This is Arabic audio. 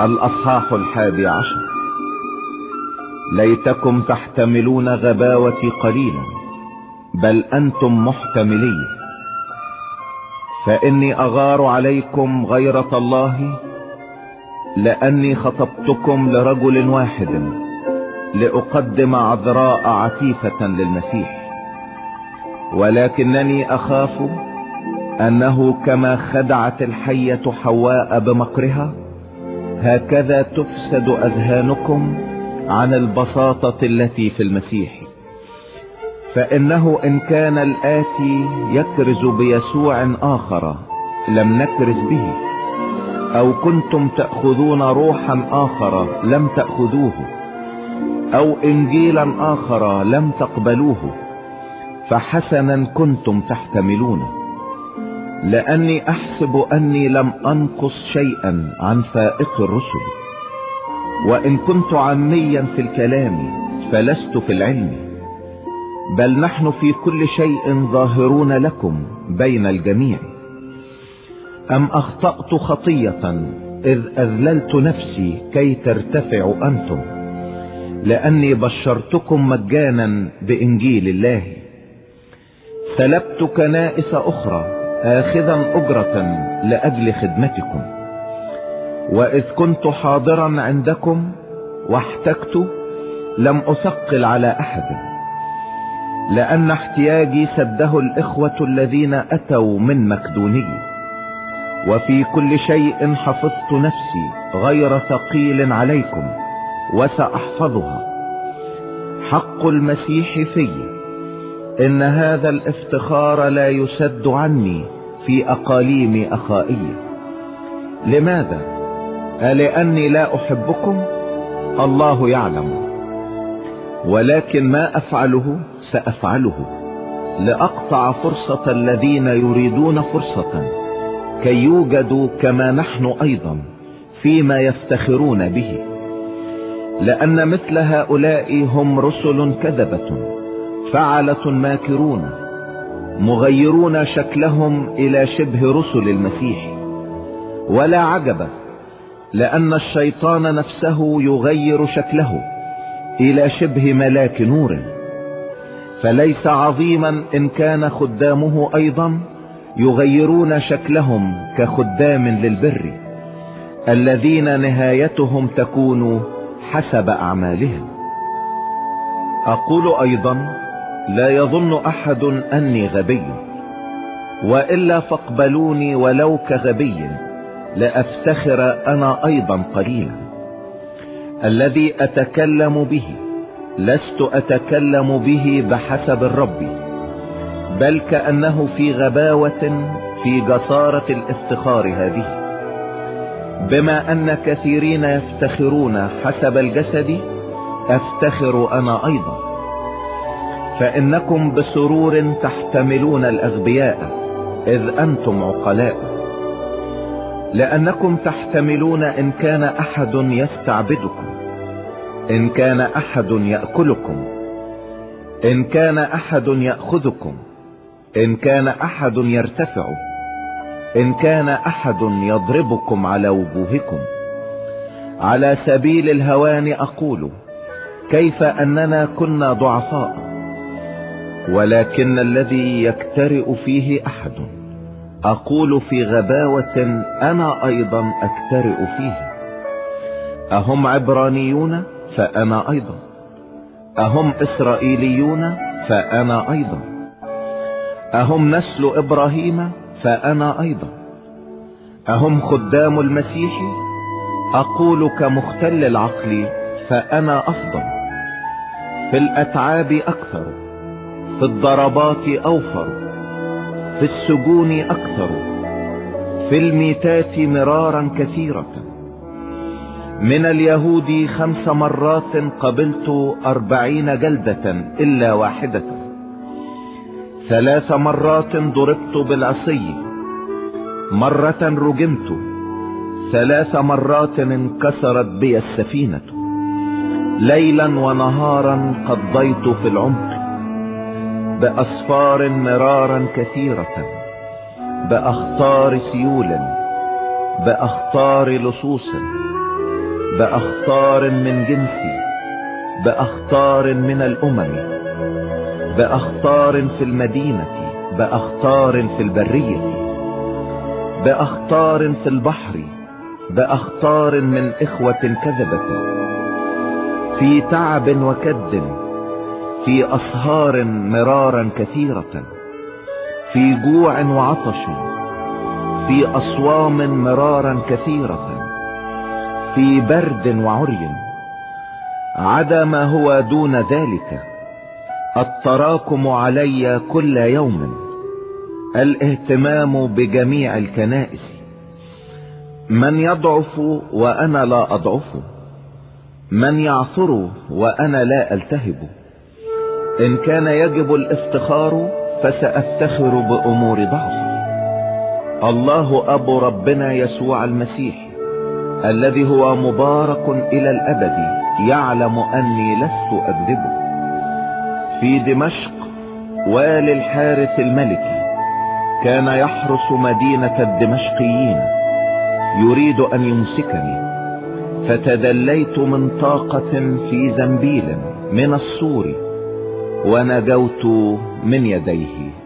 الأصحاح 11. ليتكم تحتملون غباوتي قليلا، بل أنتم محتملي، فإني أغار عليكم غيرة الله، لأني خطبتكم لرجل واحد لأقدم عذراء عفيفة للمسيح. ولكنني أخاف أنه كما خدعت الحية حواء بمكرها، هكذا تفسد أذهانكم عن البساطة التي في المسيح. فإنه إن كان الآتي يكرز بيسوع آخر لم نكرز به، أو كنتم تأخذون روحا آخر لم تأخذوه، أو إنجيلا آخر لم تقبلوه، فحسنا كنتم تحتملون، لأني أحسب أني لم أنقص شيئا عن فائق الرسل. وإن كنت عاميا في الكلام فلست في العلم، بل نحن في كل شيء ظاهرون لكم بين الجميع. أم أخطأت خطية إذ أذللت نفسي كي ترتفعوا أنتم، لأني بشرتكم مجانا بإنجيل الله. سلبت كنائس أخرى آخذا أجرة لأجل خدمتكم، وإذ كنت حاضرا عندكم واحتجت لم أثقل على أحد، لأن احتياجي سده الإخوة الذين أتوا من مقدونية. وفي كل شيء حفظت نفسي غير ثقيل عليكم، وسأحفظها. حق المسيح في إن هذا الافتخار لا يسد عني في أقاليم أخائية. لماذا؟ لأني لا أحبكم؟ الله يعلم. ولكن ما أفعله سأفعله لأقطع فرصة الذين يريدون فرصة، كي يوجدوا كما نحن أيضا فيما يفتخرون به. لأن مثل هؤلاء هم رسل كذبة، فعلة ماكرون، مغيرون شكلهم إلى شبه رسل المسيح. ولا عجب، لأن الشيطان نفسه يغير شكله إلى شبه ملاك نور. فليس عظيما إن كان خدامه أيضا يغيرون شكلهم كخدام للبر، الذين نهايتهم تكون حسب أعمالهم. أقول أيضا: لا يظن أحد أني غبي، وإلا فاقبلوني ولو كغبي، لأفتخر أنا أيضا قليلا. الذي أتكلم به لست أتكلم به بحسب الرب، بل كأنه في غباوة في جسارة الافتخار هذه. بما أن كثيرين يفتخرون حسب الجسد، أفتخر أنا أيضا. فإنكم بسرور تحتملون الأغبياء إذ أنتم عقلاء، لأنكم تحتملون إن كان أحد يستعبدكم، إن كان أحد يأكلكم، إن كان أحد يأخذكم، إن كان أحد يرتفع، إن كان أحد يضربكم على وجوهكم. على سبيل الهوان أقول: كيف أننا كنا ضعفاء، ولكن الذي يكترئ فيه أحد أقول في غباوة أنا أيضا أكترئ فيه. أهم عبرانيون فأنا أيضا، أهم إسرائيليون فأنا أيضا، أهم نسل إبراهيم فأنا أيضا، أهم خدام المسيح أقول كمختل العقل فأنا أفضل. في الأتعاب أكثر، في الضربات أوفر، في السجون أكثر، في الميتات مرارا كثيرة. من اليهود 5 مرات قبلت 40 جلدة إلا واحدة. 3 مرات ضربت بالعصي، مرة رجمت، 3 مرات انكسرت بي السفينة. ليلا ونهارا قضيت في العمق، بأسفار مرارا كثيرة، بأخطار سيول، بأخطار لصوص، بأخطار من جنسي، بأخطار من الأمم، بأخطار في المدينة، بأخطار في البرية، بأخطار في البحر، بأخطار من إخوة كذبة، في تعب وكد، في أسهار مرارا كثيرة، في جوع وعطش، في أصوام مرارا كثيرة، في برد وعري، عدا ما هو دون ذلك، التراكم علي كل يوم، الاهتمام بجميع الكنائس، من يضعف وأنا لا أضعف، من يعثر وأنا لا ألتهب. إن كان يجب الافتخار فسأفتخر بأمور ضعفي. الله أبو ربنا يسوع المسيح الذي هو مبارك إلى الأبد يعلم أني لست أكذبه. في دمشق والي الحارس الملكي كان يحرس مدينة الدمشقيين يريد أن يمسكني، فتدليت من طاقة في زنبيل من السور ونجوت من يديه.